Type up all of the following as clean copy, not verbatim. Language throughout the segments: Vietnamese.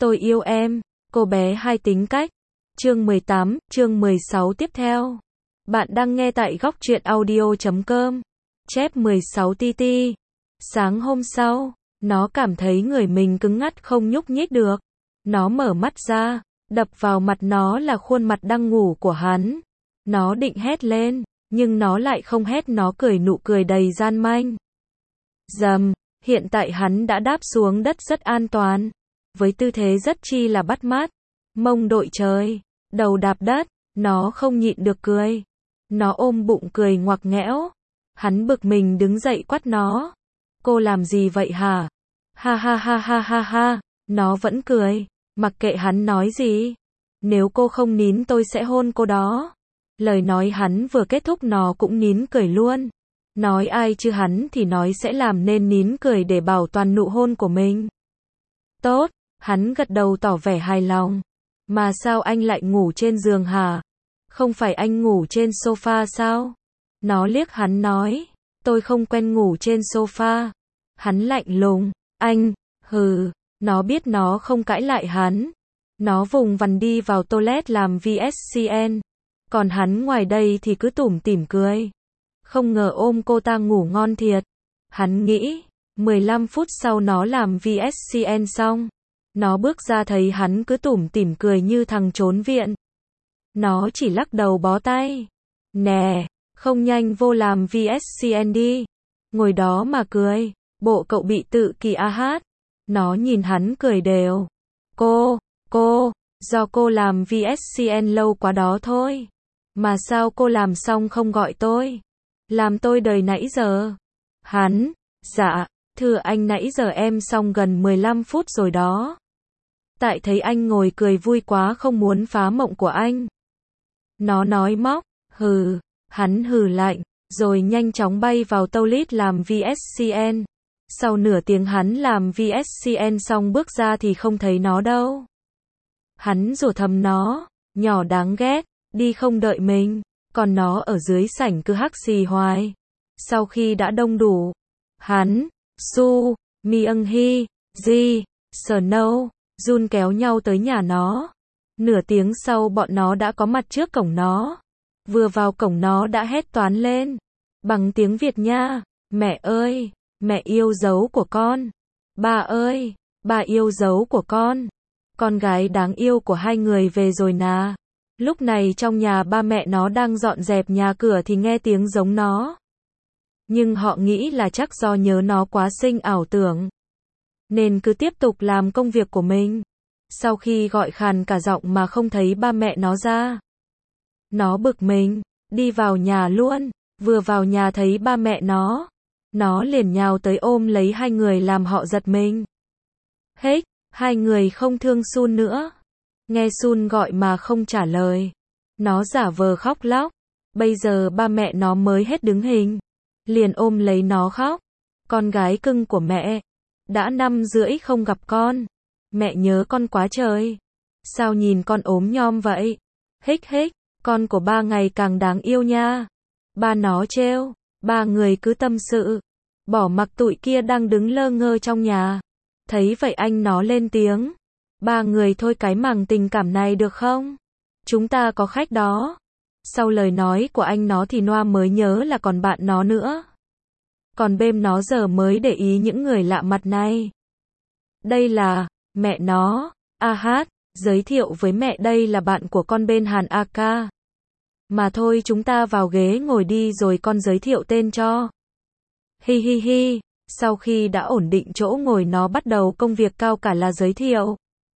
Tôi yêu em, cô bé hai tính cách. Chương 18, chương 16 tiếp theo. Bạn đang nghe tại góc truyện audio.com. Chép 16TT. Sáng hôm sau, nó cảm thấy người mình cứng ngắt không nhúc nhích được. Nó mở mắt ra, đập vào mặt nó là khuôn mặt đang ngủ của hắn. Nó định hét lên, nhưng nó lại không hét, nó cười nụ cười đầy gian manh. Dầm, hiện tại hắn đã đáp xuống đất rất an toàn, với tư thế rất chi là bắt mắt. Mông đội trời, đầu đạp đất, nó không nhịn được cười. Nó ôm bụng cười ngoặc nghẽo. Hắn bực mình đứng dậy quát nó. Cô làm gì vậy hả? Ha ha ha ha ha ha, nó vẫn cười, mặc kệ hắn nói gì. Nếu cô không nín tôi sẽ hôn cô đó. Lời nói hắn vừa kết thúc nó cũng nín cười luôn. Nói ai chứ hắn thì nói sẽ làm nên nín cười để bảo toàn nụ hôn của mình. Tốt, hắn gật đầu tỏ vẻ hài lòng. Mà sao anh lại ngủ trên giường hả? Không phải anh ngủ trên sofa sao? Nó liếc hắn nói, tôi không quen ngủ trên sofa. Hắn lạnh lùng, anh, hừ, nó biết nó không cãi lại hắn. Nó vùng vằng đi vào toilet làm VSCN. Còn hắn ngoài đây thì cứ tủm tỉm cười. Không ngờ ôm cô ta ngủ ngon thiệt. Hắn nghĩ, 15 phút sau nó làm VSCN xong. Nó bước ra thấy hắn cứ tủm tỉm cười như thằng trốn viện. Nó chỉ lắc đầu bó tay. Nè, không nhanh vô làm VSCN đi. Ngồi đó mà cười, bộ cậu bị tự kỷ à hát. Nó nhìn hắn cười đều. Cô, do cô làm VSCN lâu quá đó thôi. Mà sao cô làm xong không gọi tôi? Làm tôi đợi nãy giờ. Hắn, dạ, thưa anh nãy giờ em xong gần 15 phút rồi đó. Tại thấy anh ngồi cười vui quá không muốn phá mộng của anh. Nó nói móc, hừ, hắn hừ lạnh, rồi nhanh chóng bay vào toilet làm VSCN. Sau nửa tiếng hắn làm VSCN xong bước ra thì không thấy nó đâu. Hắn rủa thầm nó, nhỏ đáng ghét, đi không đợi mình, còn nó ở dưới sảnh cứ hắc xì hoài. Sau khi đã đông đủ, hắn, Su, Myung Hee, Ji, Snow, Jun kéo nhau tới nhà nó. Nửa tiếng sau bọn nó đã có mặt trước cổng nó. Vừa vào cổng nó đã hét toán lên. Bằng tiếng Việt nha. Mẹ ơi, mẹ yêu dấu của con. Ba ơi, ba yêu dấu của con. Con gái đáng yêu của hai người về rồi nà. Lúc này trong nhà ba mẹ nó đang dọn dẹp nhà cửa thì nghe tiếng giống nó. Nhưng họ nghĩ là chắc do nhớ nó quá xinh ảo tưởng. Nên cứ tiếp tục làm công việc của mình. Sau khi gọi khàn cả giọng mà không thấy ba mẹ nó ra. Nó bực mình, đi vào nhà luôn. Vừa vào nhà thấy ba mẹ nó liền nhào tới ôm lấy hai người làm họ giật mình. Hết, hai người không thương Sun nữa. Nghe Sun gọi mà không trả lời. Nó giả vờ khóc lóc. Bây giờ ba mẹ nó mới hết đứng hình. Liền ôm lấy nó khóc. Con gái cưng của mẹ. Đã 5 rưỡi không gặp con. Mẹ nhớ con quá trời. Sao nhìn con ốm nhom vậy? Hích hích, con của ba ngày càng đáng yêu nha. Ba nó trêu. Ba người cứ tâm sự. Bỏ mặc tụi kia đang đứng lơ ngơ trong nhà. Thấy vậy anh nó lên tiếng. Ba người thôi cái mảng tình cảm này được không? Chúng ta có khách đó. Sau lời nói của anh nó thì Noa mới nhớ là còn bạn nó nữa. Còn bêm nó giờ mới để ý những người lạ mặt này. Đây là mẹ nó, A Hát, giới thiệu với mẹ đây là bạn của con bên Hàn AK. Mà thôi chúng ta vào ghế ngồi đi rồi con giới thiệu tên cho. Hi hi hi, sau khi đã ổn định chỗ ngồi nó bắt đầu công việc cao cả là giới thiệu.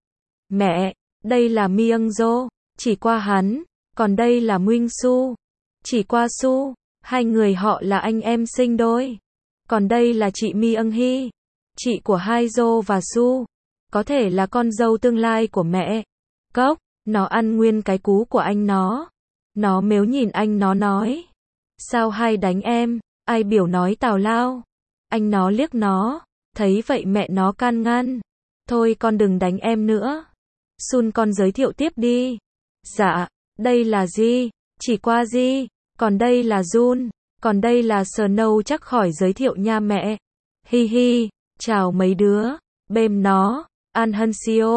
Mẹ, đây là Myung Jo, chỉ qua hắn, còn đây là Myung Su, chỉ qua Su, hai người họ là anh em sinh đôi. Còn đây là chị Myung Hee, chị của hai Jo và Su, có thể là con dâu tương lai của mẹ. Cốc, nó ăn nguyên cái cú của anh nó. Nó mếu nhìn anh nó nói. Sao hay đánh em, ai biểu nói tào lao. Anh nó liếc nó, thấy vậy mẹ nó can ngăn. Thôi con đừng đánh em nữa. Sun con giới thiệu tiếp đi. Dạ, đây là Ji, chỉ qua Ji, còn đây là Jun, còn đây là Snow chắc khỏi giới thiệu nha mẹ. Hi hi, chào mấy đứa, bêm nó, An Hân Sio,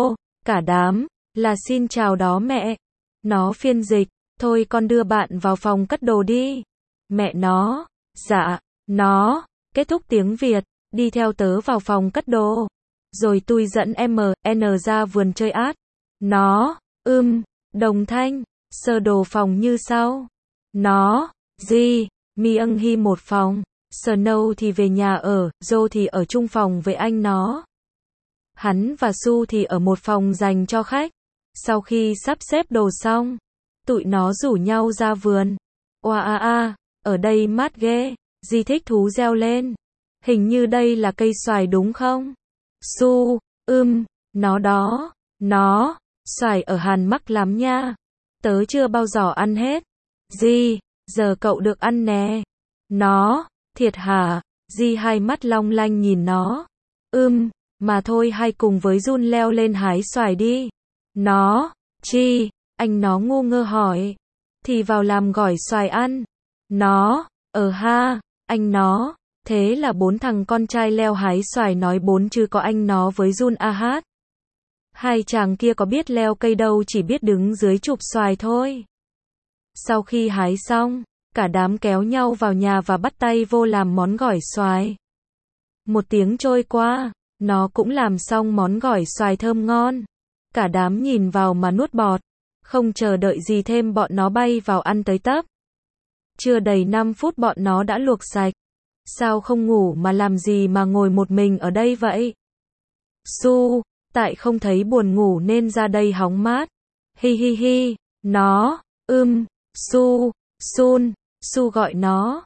Cả đám, là xin chào đó mẹ. Nó phiên dịch, thôi con đưa bạn vào phòng cất đồ đi. Mẹ nó, dạ, nó, kết thúc tiếng Việt, đi theo tớ vào phòng cất đồ. Rồi tui dẫn MN ra vườn chơi át. Nó, đồng thanh, sơ đồ phòng như sau. Nó, gì, Myung Hee một phòng, Snow thì về nhà ở, Jo thì ở chung phòng với anh nó. Hắn và Su thì ở một phòng dành cho khách. Sau khi sắp xếp đồ xong, tụi nó rủ nhau ra vườn. Oa ở đây mát ghê, Di thích thú reo lên. Hình như đây là cây xoài đúng không? Su, nó đó, nó, xoài ở Hàn mắc lắm nha. Tớ chưa bao giờ ăn hết. Di, giờ cậu được ăn nè. Nó, thiệt hả? Di hai mắt long lanh nhìn nó. Mà thôi hay cùng với Jun leo lên hái xoài đi. Nó, chi, anh nó ngu ngơ hỏi. Thì vào làm gỏi xoài ăn. Nó, ha, anh nó. Thế là 4 thằng con trai leo hái xoài nói 4 chứ có anh nó với Jun hát. Hai chàng kia có biết leo cây đâu, chỉ biết đứng dưới chụp xoài thôi. Sau khi hái xong, cả đám kéo nhau vào nhà và bắt tay vô làm món gỏi xoài. Một tiếng trôi qua, nó cũng làm xong món gỏi xoài thơm ngon. Cả đám nhìn vào mà nuốt bọt. Không chờ đợi gì thêm bọn nó bay vào ăn tới tấp. Chưa đầy 5 phút bọn nó đã luộc sạch. Sao không ngủ mà làm gì mà ngồi một mình ở đây vậy? Su, tại không thấy buồn ngủ nên ra đây hóng mát. Hi hi hi, nó, Su, Sun, Su gọi nó,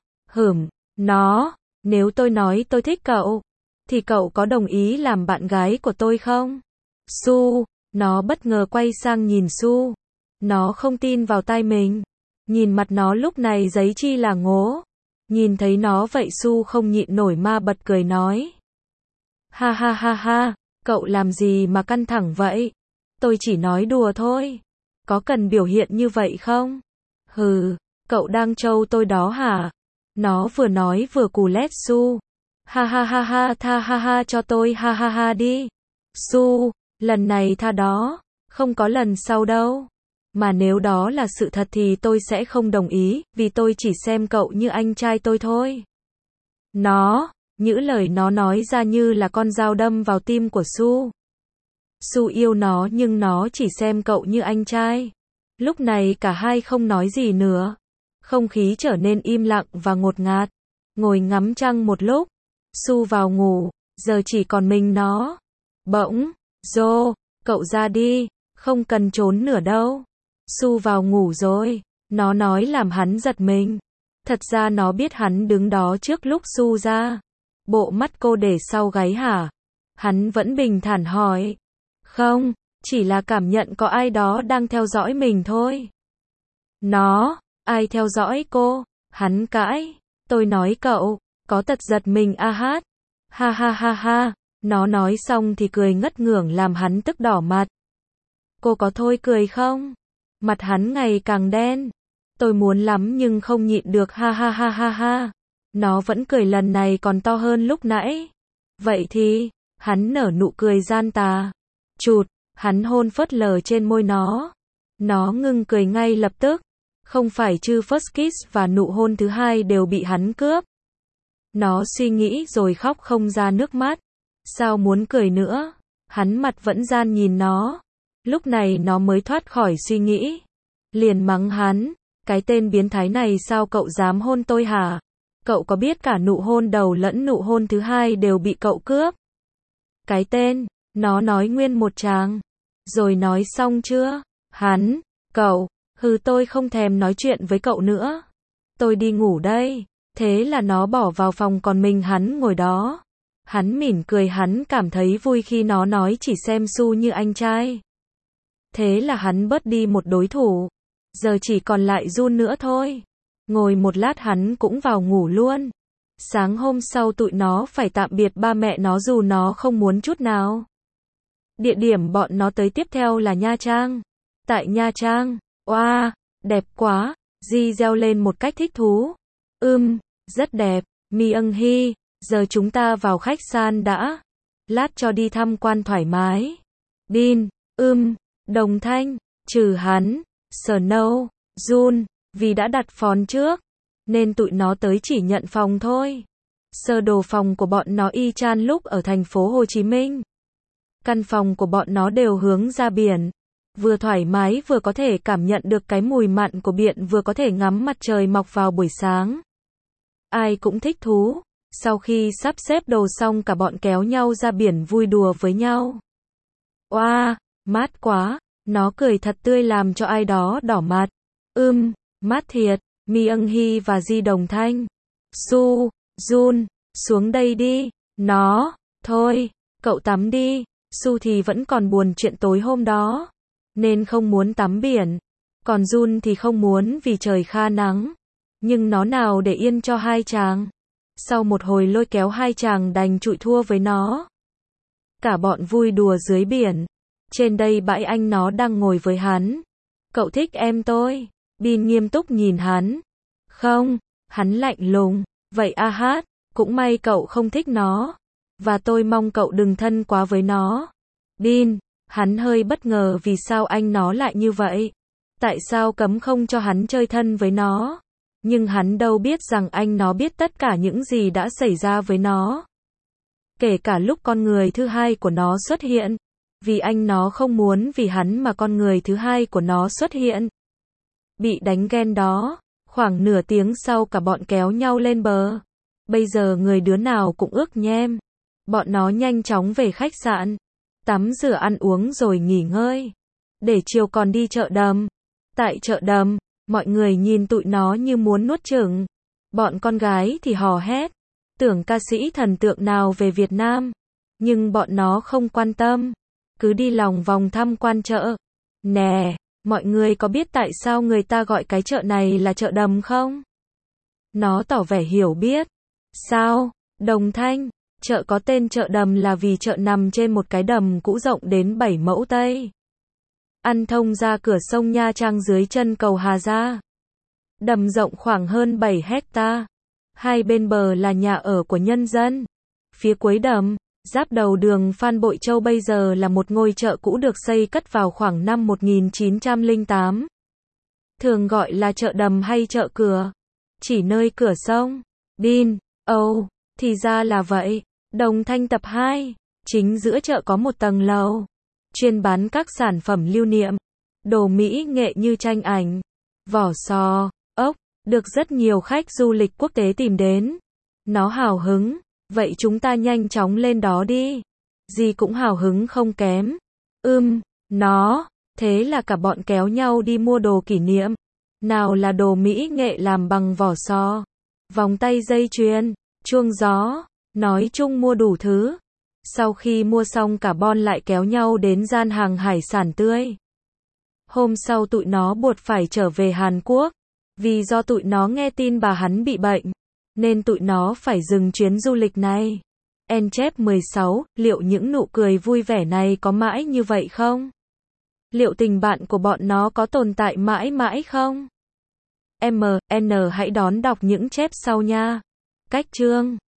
nó, nếu tôi nói tôi thích cậu, thì cậu có đồng ý làm bạn gái của tôi không? Su, nó bất ngờ quay sang nhìn Su. Nó không tin vào tai mình. Nhìn mặt nó lúc này giấy chi là ngố. Nhìn thấy nó vậy Su không nhịn nổi mà bật cười nói. Ha ha ha ha, cậu làm gì mà căng thẳng vậy? Tôi chỉ nói đùa thôi. Có cần biểu hiện như vậy không? Hừ, cậu đang trêu tôi đó hả? Nó vừa nói vừa cù lét Su. Ha ha ha ha, tha ha ha cho tôi ha ha ha đi. Su, lần này tha đó, không có lần sau đâu. Mà nếu đó là sự thật thì tôi sẽ không đồng ý, vì tôi chỉ xem cậu như anh trai tôi thôi. Nó, những lời nó nói ra như là con dao đâm vào tim của Su. Su yêu nó nhưng nó chỉ xem cậu như anh trai. Lúc này cả hai không nói gì nữa. Không khí trở nên im lặng và ngột ngạt. Ngồi ngắm trăng một lúc. Su vào ngủ, giờ chỉ còn mình nó. Bỗng, Jo, cậu ra đi, không cần trốn nữa đâu. Su vào ngủ rồi, nó nói làm hắn giật mình. Thật ra nó biết hắn đứng đó trước lúc Su ra. Bộ mắt cô để sau gáy hả? Hắn vẫn bình thản hỏi. Không, chỉ là cảm nhận có ai đó đang theo dõi mình thôi. Nó, ai theo dõi cô? Hắn cãi. Tôi nói cậu, có tật giật mình hát. Ha ha ha ha, nó nói xong thì cười ngất ngưởng làm hắn tức đỏ mặt. Cô có thôi cười không? Mặt hắn ngày càng đen. Tôi muốn lắm nhưng không nhịn được ha ha ha ha ha. Nó vẫn cười lần này còn to hơn lúc nãy. Vậy thì, hắn nở nụ cười gian tà. Chụt, hắn hôn phớt lờ trên môi nó. Nó ngưng cười ngay lập tức. Không phải chứ first kiss và nụ hôn thứ hai đều bị hắn cướp. Nó suy nghĩ rồi khóc không ra nước mắt. Sao muốn cười nữa? Hắn mặt vẫn gian nhìn nó. Lúc này nó mới thoát khỏi suy nghĩ. Liền mắng hắn. Cái tên biến thái này sao cậu dám hôn tôi hả? Cậu có biết cả nụ hôn đầu lẫn nụ hôn thứ hai đều bị cậu cướp? Cái tên, nó nói nguyên một tràng. Rồi nói xong chưa? Hắn, cậu, tôi không thèm nói chuyện với cậu nữa. Tôi đi ngủ đây. Thế là nó bỏ vào phòng còn mình hắn ngồi đó. Hắn mỉm cười, hắn cảm thấy vui khi nó nói chỉ xem Su như anh trai. Thế là hắn bớt đi một đối thủ. Giờ chỉ còn lại Jun nữa thôi. Ngồi một lát hắn cũng vào ngủ luôn. Sáng hôm sau tụi nó phải tạm biệt ba mẹ nó dù nó không muốn chút nào. Địa điểm bọn nó tới tiếp theo là Nha Trang. Tại Nha Trang, oa, đẹp quá, Di reo lên một cách thích thú. Rất đẹp, Myung Hee, giờ chúng ta vào khách sạn đã. Lát cho đi tham quan thoải mái. Bin, Đồng Thanh, trừ hắn, Snow, Jun, vì đã đặt phón trước, nên tụi nó tới chỉ nhận phòng thôi. Sơ đồ phòng của bọn nó y chang lúc ở thành phố Hồ Chí Minh. Căn phòng của bọn nó đều hướng ra biển. Vừa thoải mái vừa có thể cảm nhận được cái mùi mặn của biển, vừa có thể ngắm mặt trời mọc vào buổi sáng. Ai cũng thích thú. Sau khi sắp xếp đồ xong, cả bọn kéo nhau ra biển vui đùa với nhau. Oa, mát quá. Nó cười thật tươi làm cho ai đó đỏ mặt. Mát thiệt. Myung Hee và Ji Đồng Thanh. Su, Jun, xuống đây đi. Nó, thôi, cậu tắm đi. Su thì vẫn còn buồn chuyện tối hôm đó, nên không muốn tắm biển. Còn Jun thì không muốn vì trời kha nắng. Nhưng nó nào để yên cho hai chàng. Sau một hồi lôi kéo, hai chàng đành chịu thua với nó. Cả bọn vui đùa dưới biển. Trên đây bãi anh nó đang ngồi với hắn. Cậu thích em tôi? Bin nghiêm túc nhìn hắn. Không, hắn lạnh lùng. Vậy a hát, cũng may cậu không thích nó. Và tôi mong cậu đừng thân quá với nó. Bin, hắn hơi bất ngờ vì sao anh nó lại như vậy. Tại sao cấm không cho hắn chơi thân với nó? Nhưng hắn đâu biết rằng anh nó biết tất cả những gì đã xảy ra với nó. Kể cả lúc con người thứ hai của nó xuất hiện. Vì anh nó không muốn vì hắn mà con người thứ hai của nó xuất hiện. Bị đánh ghen đó. Khoảng nửa tiếng sau cả bọn kéo nhau lên bờ. Bây giờ người đứa nào cũng ướt nhem. Bọn nó nhanh chóng về khách sạn. Tắm rửa ăn uống rồi nghỉ ngơi. Để chiều còn đi chợ đầm. Tại chợ đầm, mọi người nhìn tụi nó như muốn nuốt chửng. Bọn con gái thì hò hét. Tưởng ca sĩ thần tượng nào về Việt Nam. Nhưng bọn nó không quan tâm. Cứ đi lòng vòng tham quan chợ. Nè, mọi người có biết tại sao người ta gọi cái chợ này là chợ đầm không? Nó tỏ vẻ hiểu biết. Sao, Đồng Thanh? Chợ có tên chợ đầm là vì chợ nằm trên một cái đầm cũ rộng đến 7 mẫu Tây. Ăn thông ra cửa sông Nha Trang dưới chân cầu Hà Gia. Đầm rộng khoảng hơn 7 hecta. Hai bên bờ là nhà ở của nhân dân. Phía cuối đầm, giáp đầu đường Phan Bội Châu bây giờ là một ngôi chợ cũ được xây cất vào khoảng năm 1908. Thường gọi là chợ đầm hay chợ cửa. Chỉ nơi cửa sông. Bin, thì ra là vậy. Đồng Thanh tập 2. Chính giữa chợ có một tầng lầu. Chuyên bán các sản phẩm lưu niệm. Đồ mỹ nghệ như tranh ảnh, vỏ sò, ốc. Được rất nhiều khách du lịch quốc tế tìm đến. Nó hào hứng. Vậy chúng ta nhanh chóng lên đó đi. Dì cũng hào hứng không kém. Nó. Thế là cả bọn kéo nhau đi mua đồ kỷ niệm. Nào là đồ mỹ nghệ làm bằng vỏ sò, vòng tay dây chuyền, chuông gió. Nói chung mua đủ thứ. Sau khi mua xong cả bọn lại kéo nhau đến gian hàng hải sản tươi. Hôm sau tụi nó buộc phải trở về Hàn Quốc. Vì do tụi nó nghe tin bà hắn bị bệnh, nên tụi nó phải dừng chuyến du lịch này. Chép 16, liệu những nụ cười vui vẻ này có mãi như vậy không? Liệu tình bạn của bọn nó có tồn tại mãi mãi không? Hãy đón đọc những chép sau nha. Cách chương